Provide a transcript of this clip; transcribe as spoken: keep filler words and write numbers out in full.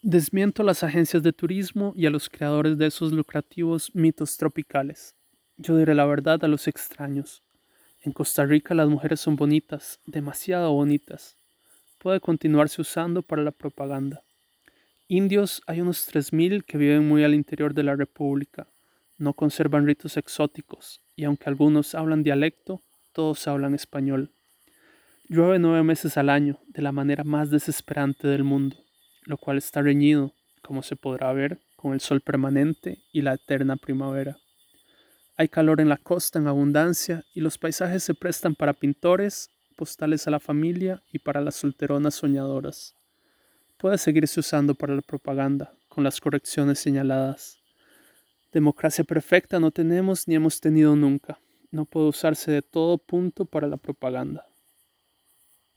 Desmiento a las agencias de turismo y a los creadores de esos lucrativos mitos tropicales. Yo diré la verdad a los extraños. En Costa Rica las mujeres son bonitas, demasiado bonitas. Puede continuarse usando para la propaganda. Indios hay unos tres mil que viven muy al interior de la República. No conservan ritos exóticos, y aunque algunos hablan dialecto, todos hablan español. Llueve nueve meses al año, de la manera más desesperante del mundo, lo cual está reñido, como se podrá ver, con el sol permanente y la eterna primavera. Hay calor en la costa en abundancia y los paisajes se prestan para pintores, postales a la familia y para las solteronas soñadoras. Puede seguirse usando para la propaganda, con las correcciones señaladas. Democracia perfecta no tenemos ni hemos tenido nunca. No puede usarse de todo punto para la propaganda.